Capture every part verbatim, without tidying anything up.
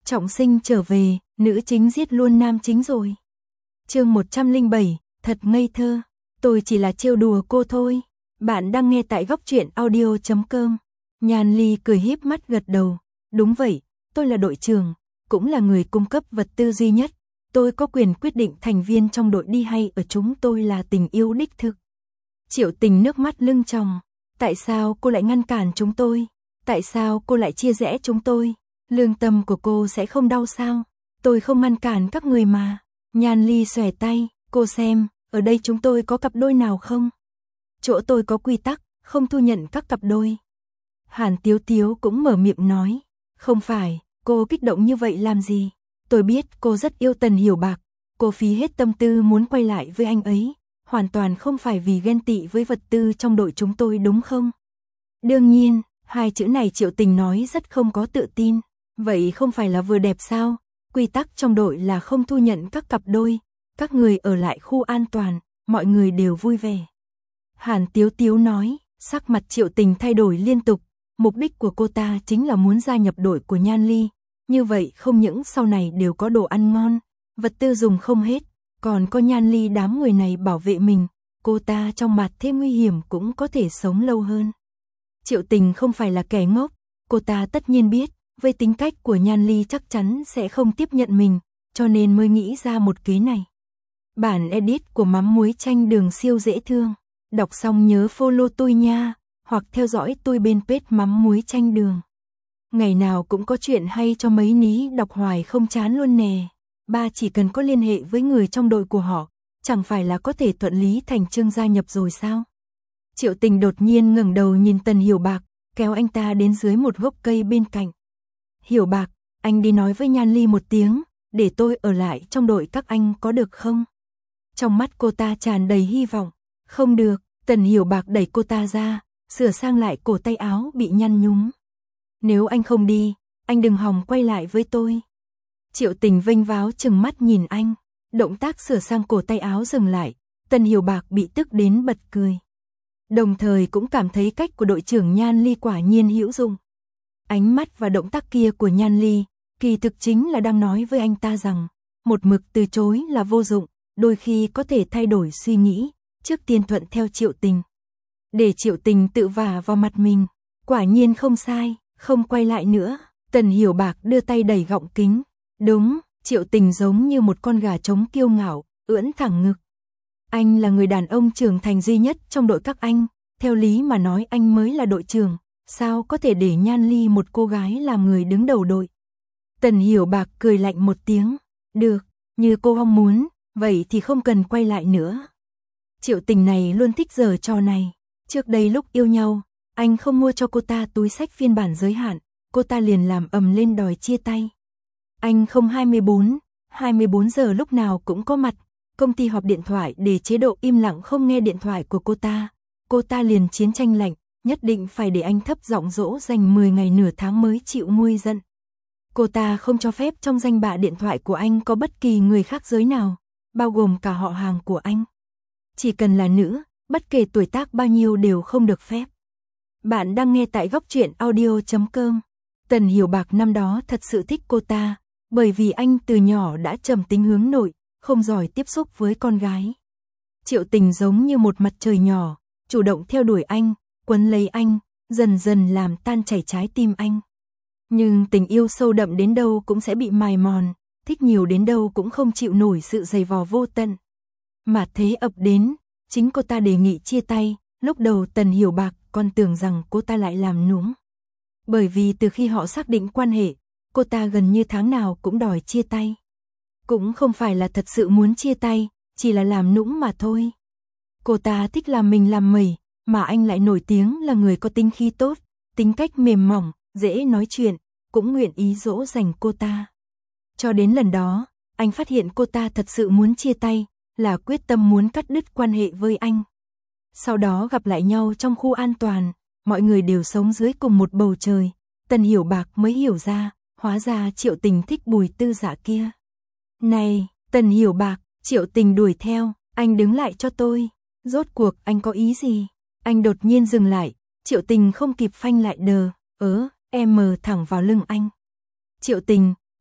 Trọng sinh trở về, nữ chính giết luôn nam chính rồi. Chương một trăm lẻ bảy, thật ngây thơ. Tôi chỉ là trêu đùa cô thôi. Bạn đang nghe tại góc truyện audio chấm com. Nhan Ly cười híp mắt gật đầu. Đúng vậy, tôi là đội trưởng, cũng là người cung cấp vật tư duy nhất. Tôi có quyền quyết định thành viên trong đội đi hay ở, chúng tôi là tình yêu đích thực. Triệu Tình nước mắt lưng tròng. Tại sao cô lại ngăn cản chúng tôi? Tại sao cô lại chia rẽ chúng tôi? Lương tâm của cô sẽ không đau sao? Tôi không ngăn cản các người mà. Nhan Ly xòe tay, cô xem, ở đây chúng tôi có cặp đôi nào không? Chỗ tôi có quy tắc, không thu nhận các cặp đôi. Hàn Tiếu Tiếu cũng mở miệng nói, không phải, cô kích động như vậy làm gì? Tôi biết cô rất yêu Tần Hiểu Bạc, cô phí hết tâm tư muốn quay lại với anh ấy, hoàn toàn không phải vì ghen tị với vật tư trong đội chúng tôi đúng không? Đương nhiên, hai chữ này Triệu Tình nói rất không có tự tin, vậy không phải là vừa đẹp sao? Quy tắc trong đội là không thu nhận các cặp đôi, các người ở lại khu an toàn, mọi người đều vui vẻ. Hàn Tiếu Tiếu nói, sắc mặt Triệu Tình thay đổi liên tục, mục đích của cô ta chính là muốn gia nhập đội của Nhan Ly, như vậy không những sau này đều có đồ ăn ngon, vật tư dùng không hết, còn có Nhan Ly đám người này bảo vệ mình, cô ta trong mặt thế nguy hiểm cũng có thể sống lâu hơn. Triệu Tình không phải là kẻ ngốc, cô ta tất nhiên biết, với tính cách của Nhan Ly chắc chắn sẽ không tiếp nhận mình, cho nên mới nghĩ ra một kế này. Bản edit của mắm muối chanh đường siêu dễ thương, đọc xong nhớ follow tôi nha, hoặc theo dõi tôi bên page mắm muối chanh đường. Ngày nào cũng có chuyện hay cho mấy ní đọc hoài không chán luôn nè. Ba chỉ cần có liên hệ với người trong đội của họ, chẳng phải là có thể thuận lý thành chương gia nhập rồi sao? Triệu Tình đột nhiên ngẩng đầu nhìn Tần Hiểu Bạc, kéo anh ta đến dưới một gốc cây bên cạnh. Hiểu Bạc, anh đi nói với Nhan Ly một tiếng, để tôi ở lại trong đội các anh có được không? Trong mắt cô ta tràn đầy hy vọng. Không được, Tần Hiểu Bạc đẩy cô ta ra, sửa sang lại cổ tay áo bị nhăn nhúm. Nếu anh không đi, anh đừng hòng quay lại với tôi. Triệu Tình vênh váo chừng mắt nhìn anh, động tác sửa sang cổ tay áo dừng lại, Tần Hiểu Bạc bị tức đến bật cười. Đồng thời cũng cảm thấy cách của đội trưởng Nhan Ly quả nhiên hữu dụng. Ánh mắt và động tác kia của Nhan Ly, kỳ thực chính là đang nói với anh ta rằng, một mực từ chối là vô dụng, đôi khi có thể thay đổi suy nghĩ, trước tiên thuận theo Triệu Tình. Để Triệu Tình tự vả vào mặt mình, quả nhiên không sai, không quay lại nữa. Tần Hiểu Bạc đưa tay đẩy gọng kính. Đúng, Triệu Tình giống như một con gà trống kiêu ngạo, ưỡn thẳng ngực. Anh là người đàn ông trưởng thành duy nhất trong đội các anh, theo lý mà nói anh mới là đội trưởng, sao có thể để Nhan Ly một cô gái làm người đứng đầu đội. Tần Hiểu Bạc cười lạnh một tiếng, được, như cô mong muốn, vậy thì không cần quay lại nữa. Triệu Tình này luôn thích giở trò này, trước đây lúc yêu nhau, anh không mua cho cô ta túi xách phiên bản giới hạn, cô ta liền làm ầm lên đòi chia tay. Anh không hai mươi bốn, hai mươi bốn giờ lúc nào cũng có mặt, công ty họp điện thoại để chế độ im lặng không nghe điện thoại của cô ta. Cô ta liền chiến tranh lạnh, nhất định phải để anh thấp giọng dỗ dành mười ngày nửa tháng mới chịu nguôi giận. Cô ta không cho phép trong danh bạ điện thoại của anh có bất kỳ người khác giới nào, bao gồm cả họ hàng của anh. Chỉ cần là nữ, bất kể tuổi tác bao nhiêu đều không được phép. Bạn đang nghe tại góc truyện audio chấm com. Tần Hiểu Bạc năm đó thật sự thích cô ta, bởi vì anh từ nhỏ đã trầm tính hướng nội, không giỏi tiếp xúc với con gái. Triệu Tình giống như một mặt trời nhỏ, chủ động theo đuổi anh, quấn lấy anh, dần dần làm tan chảy trái tim anh. Nhưng tình yêu sâu đậm đến đâu cũng sẽ bị mài mòn, thích nhiều đến đâu cũng không chịu nổi sự dày vò vô tận. Mà thế ập đến, chính cô ta đề nghị chia tay, lúc đầu Tần Hiểu Bạc còn tưởng rằng cô ta lại làm nũng. Bởi vì từ khi họ xác định quan hệ, cô ta gần như tháng nào cũng đòi chia tay. Cũng không phải là thật sự muốn chia tay, chỉ là làm nũng mà thôi. Cô ta thích làm mình làm mẩy, mà anh lại nổi tiếng là người có tính khí tốt, tính cách mềm mỏng, dễ nói chuyện, cũng nguyện ý dỗ dành cô ta. Cho đến lần đó, anh phát hiện cô ta thật sự muốn chia tay, là quyết tâm muốn cắt đứt quan hệ với anh. Sau đó gặp lại nhau trong khu an toàn, mọi người đều sống dưới cùng một bầu trời, Tần Hiểu Bạc mới hiểu ra, hóa ra Triệu Tình thích Bùi Tư Dạ kia. Này, Tần Hiểu Bạc, Triệu Tình đuổi theo, anh đứng lại cho tôi, rốt cuộc anh có ý gì? Anh đột nhiên dừng lại, Triệu Tình không kịp phanh lại đờ, ớ, em mờ thẳng vào lưng anh. Triệu Tình,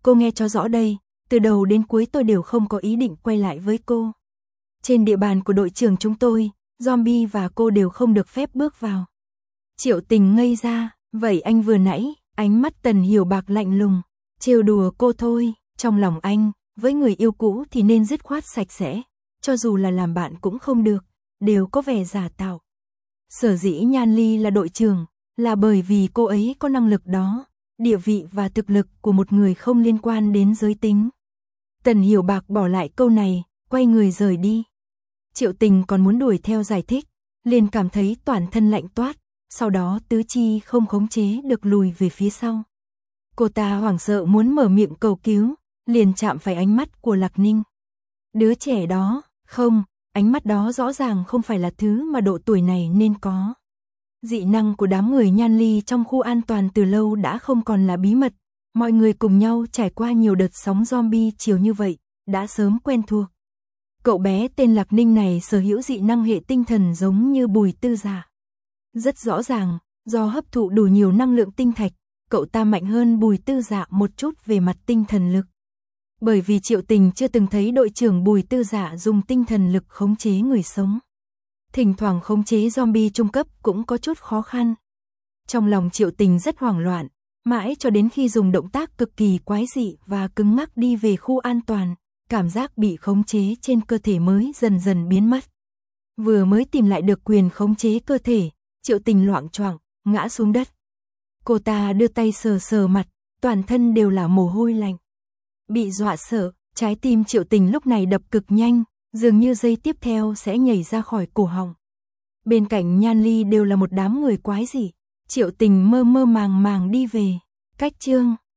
cô nghe cho rõ đây, từ đầu đến cuối tôi đều không có ý định quay lại với cô. Trên địa bàn của đội trưởng chúng tôi, zombie và cô đều không được phép bước vào. Triệu Tình ngây ra, vậy anh vừa nãy, ánh mắt Tần Hiểu Bạc lạnh lùng, trêu đùa cô thôi, trong lòng anh, với người yêu cũ thì nên dứt khoát sạch sẽ, cho dù là làm bạn cũng không được, đều có vẻ giả tạo. Sở dĩ Nhan Ly là đội trưởng, là bởi vì cô ấy có năng lực đó, địa vị và thực lực của một người không liên quan đến giới tính. Tần Hiểu Bạc bỏ lại câu này, quay người rời đi. Triệu Tình còn muốn đuổi theo giải thích, liền cảm thấy toàn thân lạnh toát, sau đó tứ chi không khống chế được lùi về phía sau. Cô ta hoảng sợ muốn mở miệng cầu cứu, liền chạm phải ánh mắt của Lạc Ninh. Đứa trẻ đó, không, ánh mắt đó rõ ràng không phải là thứ mà độ tuổi này nên có. Dị năng của đám người Nhan Ly trong khu an toàn từ lâu đã không còn là bí mật, mọi người cùng nhau trải qua nhiều đợt sóng zombie chiều như vậy, đã sớm quen thuộc. Cậu bé tên Lạc Ninh này sở hữu dị năng hệ tinh thần giống như Bùi Tư Dạ. Rất rõ ràng, do hấp thụ đủ nhiều năng lượng tinh thạch, cậu ta mạnh hơn Bùi Tư Dạ một chút về mặt tinh thần lực. Bởi vì Triệu Tình chưa từng thấy đội trưởng Bùi Tư Dạ dùng tinh thần lực khống chế người sống. Thỉnh thoảng khống chế zombie trung cấp cũng có chút khó khăn. Trong lòng Triệu Tình rất hoảng loạn, mãi cho đến khi dùng động tác cực kỳ quái dị và cứng ngắc đi về khu an toàn, cảm giác bị khống chế trên cơ thể mới dần dần biến mất. Vừa mới tìm lại được quyền khống chế cơ thể, Triệu Tình loạng choạng ngã xuống đất. Cô ta đưa tay sờ sờ mặt, toàn thân đều là mồ hôi lạnh. Bị dọa sợ, trái tim Triệu Tình lúc này đập cực nhanh, dường như giây tiếp theo sẽ nhảy ra khỏi cổ họng. Bên cạnh Nhan Ly đều là một đám người quái dị. Triệu Tình mơ mơ màng màng đi về. Cách chương